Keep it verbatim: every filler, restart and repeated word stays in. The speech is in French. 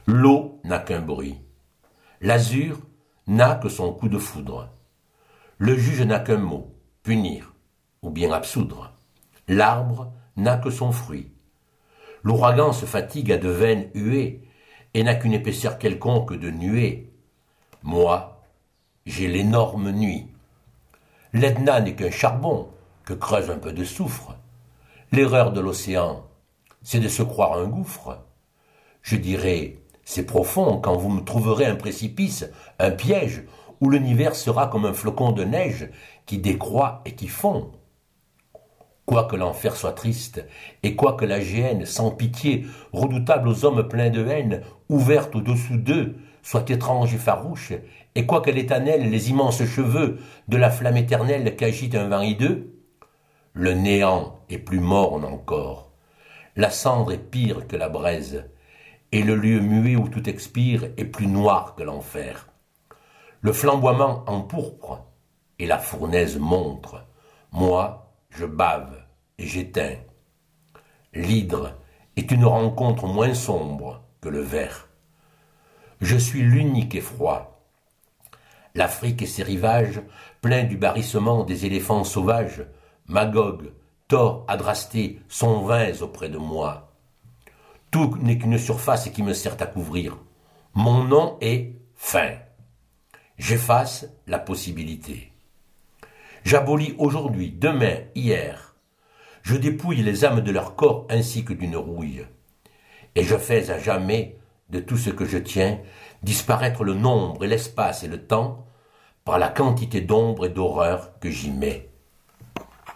L'eau n'a qu'un bruit. L'azur n'a que son coup de foudre. Le juge n'a qu'un mot, punir ou bien absoudre. L'arbre n'a que son fruit. L'ouragan se fatigue à de vaines huées et n'a qu'une épaisseur quelconque de nuée. Moi, j'ai l'énorme nuit. L'Etna n'est qu'un charbon que creuse un peu de soufre. L'erreur de l'océan, c'est de se croire un gouffre. Je dirais, c'est profond quand vous me trouverez un précipice, un piège, où l'univers sera comme un flocon de neige qui décroît et qui fond. Quoique l'enfer soit triste, et quoique la géhenne, sans pitié, redoutable aux hommes pleins de haine, ouverte au-dessous d'eux, soit étrange et farouche, et quoiqu'elle éternelle les immenses cheveux de la flamme éternelle qu'agite un vent hideux, le néant est plus morne encore, la cendre est pire que la braise, et le lieu muet où tout expire est plus noir que l'enfer. Le flamboiement empourpre, et la fournaise montre. Moi, je bave et j'éteins. L'hydre est une rencontre moins sombre que le ver. Je suis l'unique effroi. L'Afrique et ses rivages, pleins du barrissement des éléphants sauvages, Magog, Thor, Adrasté, sont vains auprès de moi. Tout n'est qu'une surface qui me sert à couvrir. Mon nom est fin. J'efface la possibilité. J'abolis aujourd'hui, demain, hier. Je dépouille les âmes de leur corps ainsi que d'une rouille. Et je fais à jamais, de tout ce que je tiens, disparaître le nombre et l'espace et le temps par la quantité d'ombre et d'horreur que j'y mets.